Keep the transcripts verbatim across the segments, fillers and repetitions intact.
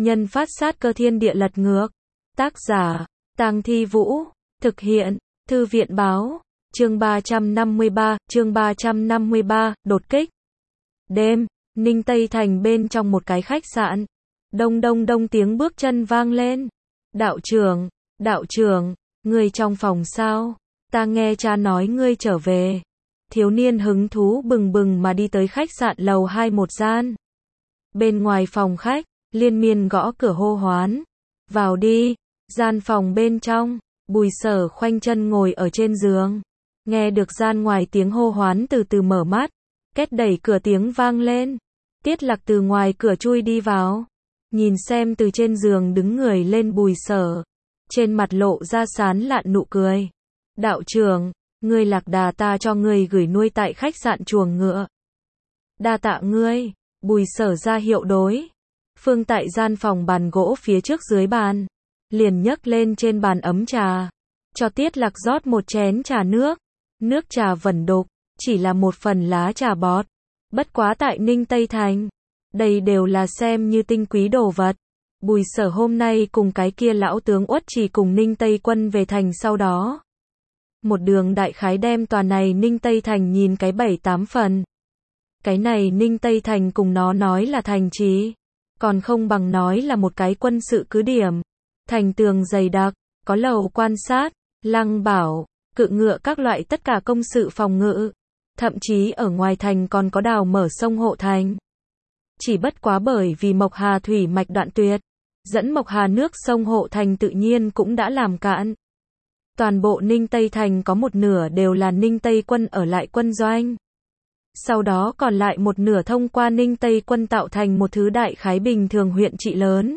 Nhân phát sát cơ thiên địa lật ngược. Tác giả, Tang Thi Vũ. Thực hiện, Thư viện báo. Chương ba trăm năm mươi ba, chương ba trăm năm mươi ba, đột kích. Đêm, Ninh Tây Thành bên trong một cái khách sạn. Đông đông đông tiếng bước chân vang lên. Đạo trưởng, đạo trưởng, ngươi trong phòng sao? Ta nghe cha nói ngươi trở về. Thiếu niên hứng thú bừng bừng mà đi tới khách sạn lầu hai một gian. Bên ngoài phòng khách, liên miên gõ cửa hô hoán. Vào đi. Gian phòng bên trong, Bùi Sở khoanh chân ngồi ở trên giường. Nghe được gian ngoài tiếng hô hoán từ từ mở mắt. Két đẩy cửa tiếng vang lên. Tiết Lạc từ ngoài cửa chui đi vào. Nhìn xem từ trên giường đứng người lên Bùi Sở. Trên mặt lộ ra sán lạn nụ cười. Đạo trưởng, ngươi Lạc Đà ta cho ngươi gửi nuôi tại khách sạn chuồng ngựa. Đa tạ ngươi. Bùi Sở ra hiệu đối. Phương tại gian phòng bàn gỗ phía trước dưới bàn. Liền nhấc lên trên bàn ấm trà. Cho Tiết Lạc rót một chén trà nước. Nước trà vẩn đục, chỉ là một phần lá trà bọt. Bất quá tại Ninh Tây Thành. Đây đều là xem như tinh quý đồ vật. Bùi Sở hôm nay cùng cái kia lão tướng Uất Trì cùng Ninh Tây quân về thành sau đó. Một đường đại khái đem tòa này Ninh Tây Thành nhìn cái bảy tám phần. Cái này Ninh Tây Thành cùng nó nói là thành trì. Còn không bằng nói là một cái quân sự cứ điểm. Thành tường dày đặc, có lầu quan sát, lăng bảo, cự ngựa các loại tất cả công sự phòng ngự. Thậm chí ở ngoài thành còn có đào mở sông hộ thành. Chỉ bất quá bởi vì Mộc Hà thủy mạch đoạn tuyệt, dẫn Mộc Hà nước sông hộ thành tự nhiên cũng đã làm cạn. Toàn bộ Ninh Tây Thành có một nửa đều là Ninh Tây quân ở lại quân doanh. Sau đó còn lại một nửa thông qua Ninh Tây quân tạo thành một thứ đại khái bình thường huyện trị lớn.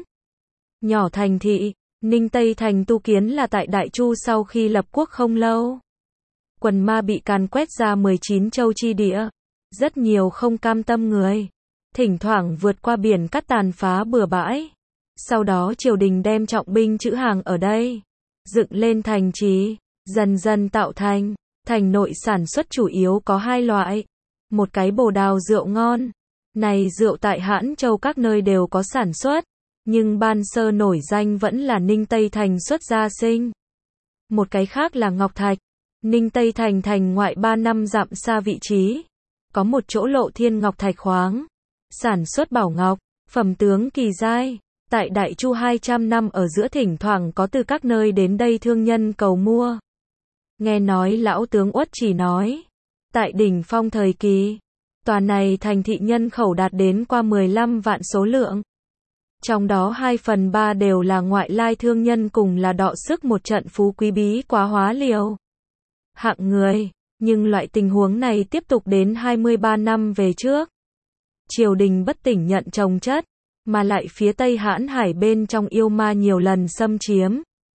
Nhỏ thành thị, Ninh Tây Thành tu kiến là tại Đại Chu sau khi lập quốc không lâu. Quần ma bị càn quét ra mười chín châu chi địa. Rất nhiều không cam tâm người. Thỉnh thoảng vượt qua biển cắt tàn phá bừa bãi. Sau đó triều đình đem trọng binh trữ hàng ở đây. Dựng lên thành trì, dần dần tạo thành. Thành nội sản xuất chủ yếu có hai loại. Một cái bồ đào rượu ngon. Này rượu tại Hãn Châu các nơi đều có sản xuất. Nhưng ban sơ nổi danh vẫn là Ninh Tây Thành xuất gia sinh. Một cái khác là Ngọc Thạch. Ninh Tây Thành thành ngoại ba năm dặm xa vị trí. Có một chỗ lộ thiên Ngọc Thạch khoáng. Sản xuất bảo ngọc, phẩm tướng kỳ giai. Tại Đại Chu hai trăm năm ở giữa thỉnh thoảng có từ các nơi đến đây thương nhân cầu mua. Nghe nói lão tướng Uất Trì nói. Tại đỉnh phong thời kỳ. Tòa này thành thị nhân khẩu đạt đến qua mười lăm vạn số lượng. Trong đó hai phần ba đều là ngoại lai thương nhân cùng là đọ sức một trận phú quý bí quá hóa liều. Hạng người, nhưng loại tình huống này tiếp tục đến hai mươi ba năm về trước. Triều đình bất tỉnh nhận trồng chất, mà lại phía Tây Hãn Hải bên trong yêu ma nhiều lần xâm chiếm.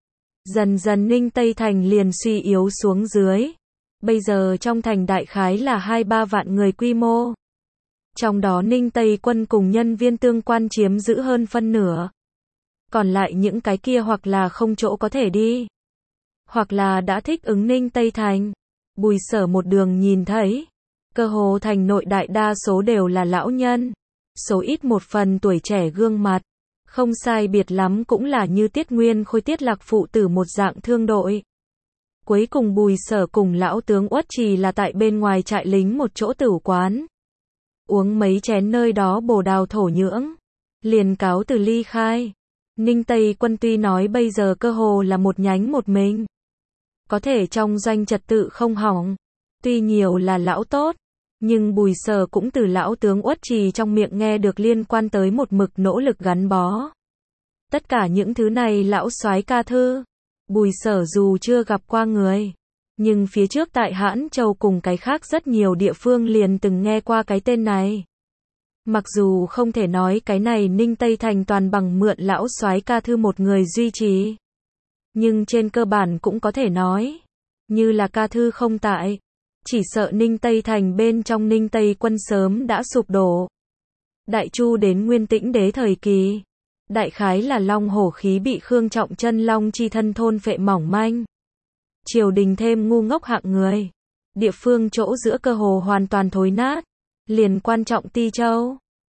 Dần dần Ninh Tây Thành liền suy yếu xuống dưới. Bây giờ trong thành đại khái là hai ba vạn người quy mô. Trong đó Ninh Tây quân cùng nhân viên tương quan chiếm giữ hơn phân nửa. Còn lại những cái kia hoặc là không chỗ có thể đi. Hoặc là đã thích ứng Ninh Tây Thành. Bùi Sở một đường nhìn thấy. Cơ hồ thành nội đại đa số đều là lão nhân. Số ít một phần tuổi trẻ gương mặt. Không sai biệt lắm cũng là như Tiết Nguyên Khôi Tiết Lạc phụ tử một dạng thương đội. Cuối cùng Bùi Sở cùng lão tướng Uất Trì là tại bên ngoài trại lính một chỗ tửu quán. Uống mấy chén nơi đó bồ đào thổ nhưỡng. Liền cáo từ ly khai. Ninh Tây quân tuy nói bây giờ cơ hồ là một nhánh một mình. Có thể trong doanh trật tự không hỏng. Tuy nhiều là lão tốt. Nhưng Bùi Sở cũng từ lão tướng Uất Trì trong miệng nghe được liên quan tới một mực nỗ lực gắn bó. Tất cả những thứ này lão soái ca thư. Bùi Sở dù chưa gặp qua người. Nhưng phía trước tại Hãn Châu cùng cái khác rất nhiều địa phương liền từng nghe qua cái tên này. Mặc dù không thể nói cái này Ninh Tây Thành toàn bằng mượn lão soái ca thư một người duy trì. Nhưng trên cơ bản cũng có thể nói. Như là ca thư không tại. Chỉ sợ Ninh Tây Thành bên trong Ninh Tây quân sớm đã sụp đổ. Đại Chu đến Nguyên Tĩnh Đế thời kỳ. Đại khái là long hổ khí bị Khương Trọng Chân long chi thân thôn phệ mỏng manh. Triều đình thêm ngu ngốc hạng người. Địa phương chỗ giữa cơ hồ hoàn toàn thối nát. Liền quan trọng Ti Châu.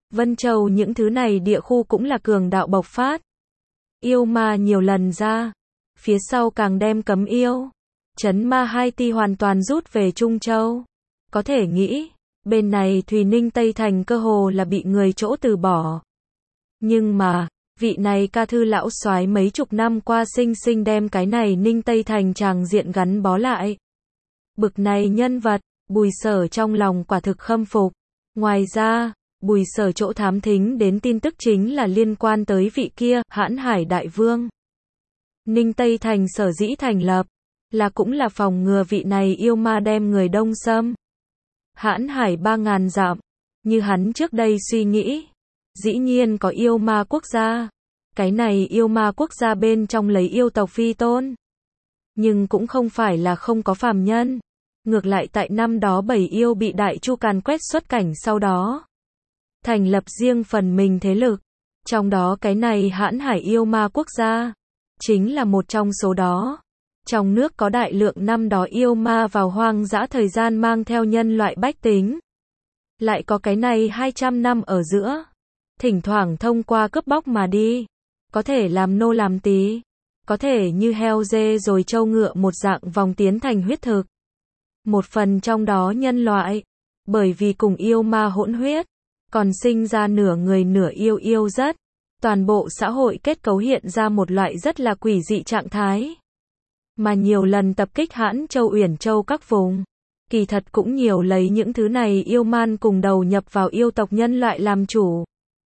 Vân Châu những thứ này địa khu cũng là cường đạo bộc phát. Yêu ma nhiều lần ra. Phía sau càng đem cấm yêu. Trấn ma hai ti hoàn toàn rút về Trung Châu. Có thể nghĩ, bên này Thùy Ninh Tây Thành cơ hồ là bị người chỗ từ bỏ. Nhưng mà, vị này ca thư lão soái mấy chục năm qua sinh sinh đem cái này Ninh Tây Thành tràng diện gắn bó lại. Bực này nhân vật, Bùi Sở trong lòng quả thực khâm phục. Ngoài ra, Bùi Sở chỗ thám thính đến tin tức chính là liên quan tới vị kia, Hãn Hải Đại Vương. Ninh Tây Thành sở dĩ thành lập, là cũng là phòng ngừa vị này yêu ma đem người đông xâm. Hãn Hải ba ngàn dặm, như hắn trước đây suy nghĩ, dĩ nhiên có yêu ma quốc gia. Cái này yêu ma quốc gia bên trong lấy yêu tộc vi tôn. Nhưng cũng không phải là không có phàm nhân. Ngược lại tại năm đó bảy yêu bị Đại Chu càn quét xuất cảnh sau đó. Thành lập riêng phần mình thế lực. Trong đó cái này Hãn Hải yêu ma quốc gia. Chính là một trong số đó. Trong nước có đại lượng năm đó yêu ma vào hoang dã thời gian mang theo nhân loại bách tính. Lại có cái này hai trăm năm ở giữa. Thỉnh thoảng thông qua cướp bóc mà đi. Có thể làm nô làm tí. Có thể như heo dê rồi trâu ngựa một dạng vòng tiến thành huyết thực. Một phần trong đó nhân loại. Bởi vì cùng yêu ma hỗn huyết. Còn sinh ra nửa người nửa yêu yêu rất. Toàn bộ xã hội kết cấu hiện ra một loại rất là quỷ dị trạng thái. Mà nhiều lần tập kích Hãn Châu Uyển Châu các vùng. Kỳ thật cũng nhiều lấy những thứ này yêu man cùng đầu nhập vào yêu tộc nhân loại làm chủ.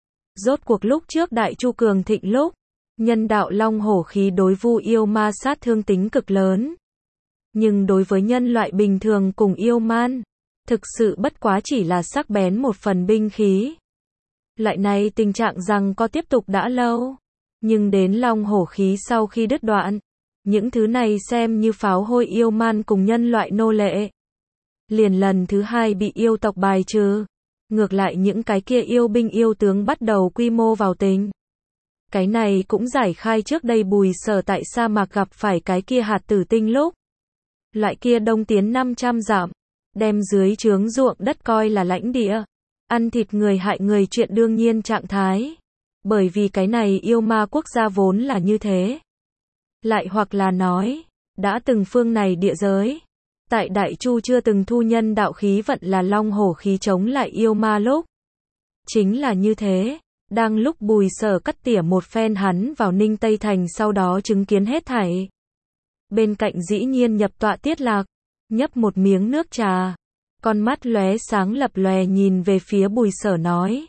Rốt cuộc lúc trước Đại Chu cường thịnh lúc, nhân đạo long hổ khí đối vu yêu ma sát thương tính cực lớn. Nhưng đối với nhân loại bình thường cùng yêu man, thực sự bất quá chỉ là sắc bén một phần binh khí. Loại này tình trạng rằng có tiếp tục đã lâu. Nhưng đến long hổ khí sau khi đứt đoạn, những thứ này xem như pháo hôi yêu man cùng nhân loại nô lệ. Liền lần thứ hai bị yêu tộc bài trừ. Ngược lại những cái kia yêu binh yêu tướng bắt đầu quy mô vào tình. Cái này cũng giải khai trước đây Bùi Sở tại sa mạc gặp phải cái kia hạt tử tinh lúc. Loại kia đông tiến năm trăm dặm, đem dưới trướng ruộng đất coi là lãnh địa. Ăn thịt người hại người chuyện đương nhiên trạng thái. Bởi vì cái này yêu ma quốc gia vốn là như thế. Lại hoặc là nói, đã từng phương này địa giới. Tại Đại Chu chưa từng thu nhân đạo khí vận là long hổ khí chống lại yêu ma lúc. Chính là như thế, đang lúc Bùi Sở cắt tỉa một phen hắn vào Ninh Tây Thành sau đó chứng kiến hết thảy. Bên cạnh dĩ nhiên nhập tọa Tiết Lạc, nhấp một miếng nước trà. Con mắt lóe sáng lập lòe nhìn về phía Bùi Sở nói.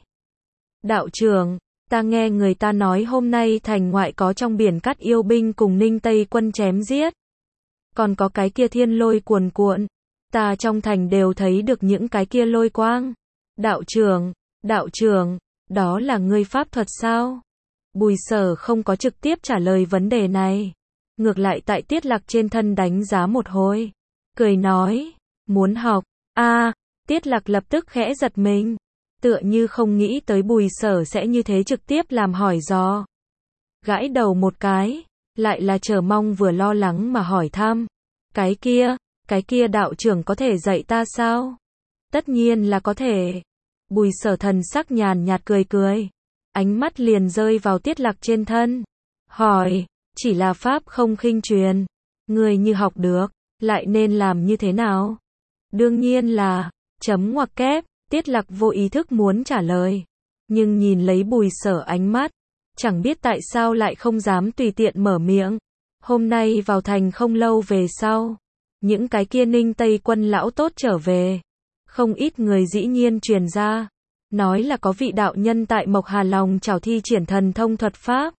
Đạo trưởng, ta nghe người ta nói hôm nay thành ngoại có trong biển cát yêu binh cùng Ninh Tây quân chém giết. Còn có cái kia thiên lôi cuồn cuộn. Ta trong thành đều thấy được những cái kia lôi quang. Đạo trưởng, đạo trưởng, đó là ngươi pháp thuật sao? Bùi Sở không có trực tiếp trả lời vấn đề này. Ngược lại tại Tiết Lạc trên thân đánh giá một hồi. Cười nói, muốn học. a à, Tiết Lạc lập tức khẽ giật mình. Tựa như không nghĩ tới Bùi Sở sẽ như thế trực tiếp làm hỏi dò. Gãi đầu một cái. Lại là chờ mong vừa lo lắng mà hỏi thăm. Cái kia, cái kia đạo trưởng có thể dạy ta sao? Tất nhiên là có thể. Bùi Sở thần sắc nhàn nhạt cười cười. Ánh mắt liền rơi vào Tiết Lạc trên thân. Hỏi, chỉ là pháp không khinh truyền. Người như học được, lại nên làm như thế nào? Đương nhiên là, chấm ngoặc kép, Tiết Lạc vô ý thức muốn trả lời. Nhưng nhìn lấy Bùi Sở ánh mắt. Chẳng biết tại sao lại không dám tùy tiện mở miệng. Hôm nay vào thành không lâu về sau. Những cái kia Ninh Tây quân lão tốt trở về. Không ít người dĩ nhiên truyền ra. Nói là có vị đạo nhân tại Mộc Hà Lòng chảo thi triển thần thông thuật pháp.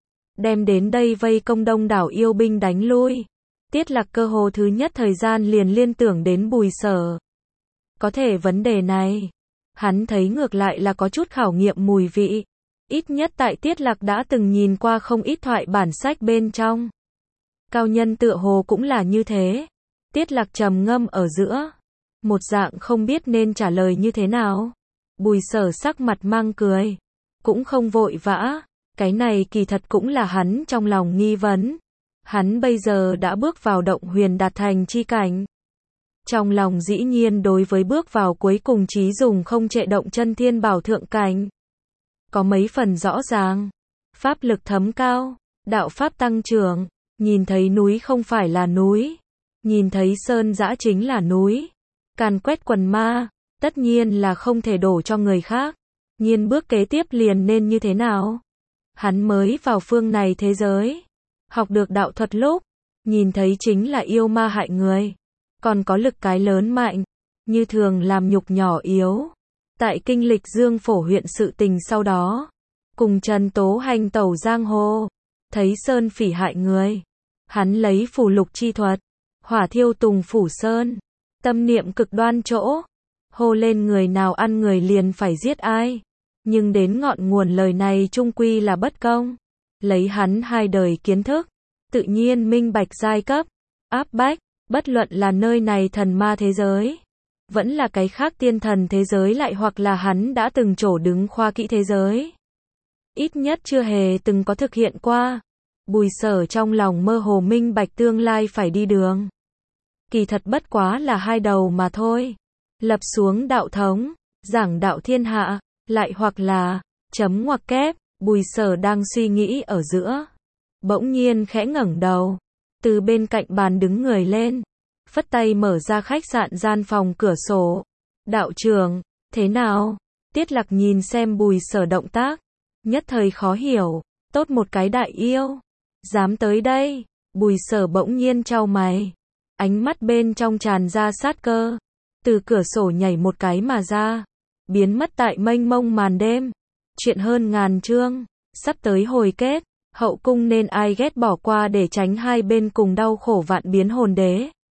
Đem đến đây vây công đông đảo yêu binh đánh lui. Tiết Lạc cơ hồ thứ nhất thời gian liền liên tưởng đến Bùi Sở. Có thể vấn đề này. Hắn thấy ngược lại là có chút khảo nghiệm mùi vị. Ít nhất tại Tiết Lạc đã từng nhìn qua không ít thoại bản sách bên trong. Cao nhân tựa hồ cũng là như thế. Tiết Lạc trầm ngâm ở giữa. Một dạng không biết nên trả lời như thế nào. Bùi Sở sắc mặt mang cười. Cũng không vội vã. Cái này kỳ thật cũng là hắn trong lòng nghi vấn. Hắn bây giờ đã bước vào động huyền đạt thành chi cảnh. Trong lòng dĩ nhiên đối với bước vào cuối cùng chí dùng không trệ động chân thiên bảo thượng cảnh. có mấy phần rõ ràng. Pháp lực thấm cao, đạo pháp tăng trưởng, nhìn thấy núi không phải là núi, nhìn thấy sơn dã chính là núi. Càn quét quần ma, tất nhiên là không thể đổ cho người khác. Nhiên bước kế tiếp liền nên như thế nào? Hắn mới vào phương này thế giới, học được đạo thuật lúc, nhìn thấy chính là yêu ma hại người, còn có lực cái lớn mạnh, như thường làm nhục nhỏ yếu. Tại kinh lịch Dương Phổ huyện sự tình sau đó, cùng Trần Tố hành tẩu giang hồ, thấy sơn phỉ hại người, hắn lấy phù lục chi thuật, hỏa thiêu tùng phủ sơn, tâm niệm cực đoan chỗ, hô lên người nào ăn người liền phải giết ai. Nhưng đến ngọn nguồn lời này chung quy là bất công. Lấy hắn hai đời kiến thức, tự nhiên minh bạch giai cấp, áp bách, bất luận là nơi này thần ma thế giới, vẫn là cái khác tiên thần thế giới lại hoặc là hắn đã từng trổ đứng khoa kỹ thế giới. Ít nhất chưa hề từng có thực hiện qua. Bùi Sở trong lòng mơ hồ minh bạch tương lai phải đi đường. Kỳ thật bất quá là hai đầu mà thôi. Lập xuống đạo thống, giảng đạo thiên hạ, lại hoặc là chấm ngoặc kép. Bùi Sở đang suy nghĩ ở giữa, bỗng nhiên khẽ ngẩng đầu, từ bên cạnh bàn đứng người lên, phất tay mở ra khách sạn gian phòng cửa sổ. Đạo trưởng, thế nào? Tiết Lạc nhìn xem Bùi Sở động tác, nhất thời khó hiểu, tốt một cái đại yêu, dám tới đây. Bùi Sở bỗng nhiên chau mày, ánh mắt bên trong tràn ra sát cơ, từ cửa sổ nhảy một cái mà ra, biến mất tại mênh mông màn đêm. Chuyện hơn ngàn chương, sắp tới hồi kết, hậu cung nên ai ghét bỏ qua để tránh hai bên cùng đau khổ vạn biến hồn đế.